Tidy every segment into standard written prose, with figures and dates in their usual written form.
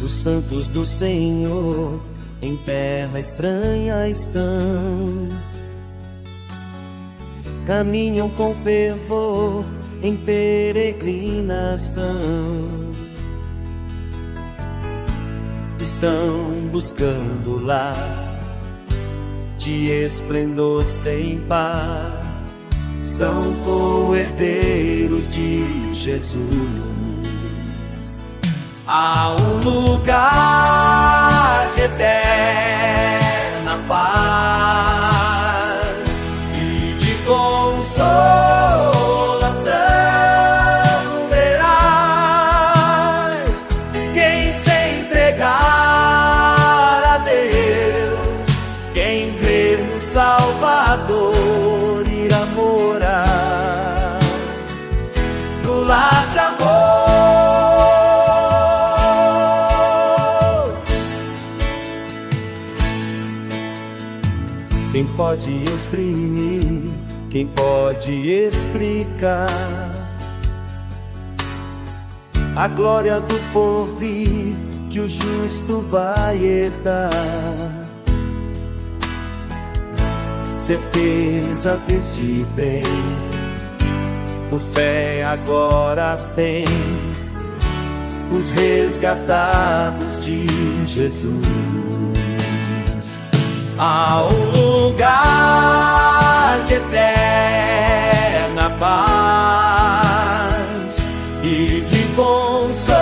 Os santos do Senhor em terra estranha estão, caminham com fervor em peregrinação. Estão buscando lá de esplendor sem par, são co-herdeiros de Jesus. Há um lugar de eterna paz e de consolação verás. Quem se entregar a Deus, quem crer no Salvador, irá morar no lar de amor. Quem pode exprimir, quem pode explicar a glória do porvir que o justo vai herdar? Certeza deste bem, por fé agora tem os resgatados de Jesus. Há um lugar de eterna paz e de consolação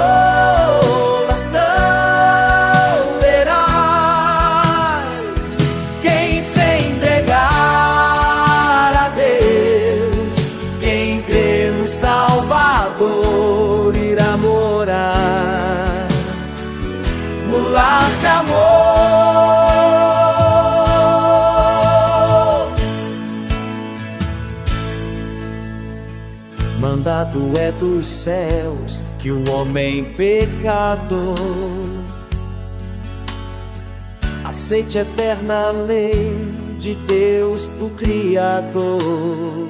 verás. Quem se entregar a Deus, quem crê no Salvador, irá morar no lar de amor. Mandado é dos céus que o homem pecador aceite a eterna lei de Deus, o Criador.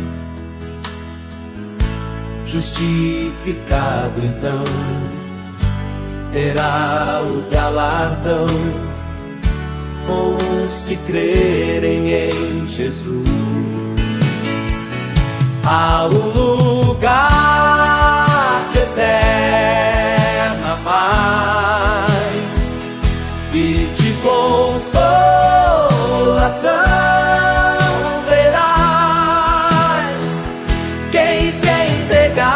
Justificado então terá o galardão com os que crerem em Jesus. Há um lugar de eterna paz e de consolação verás. Quem se entregar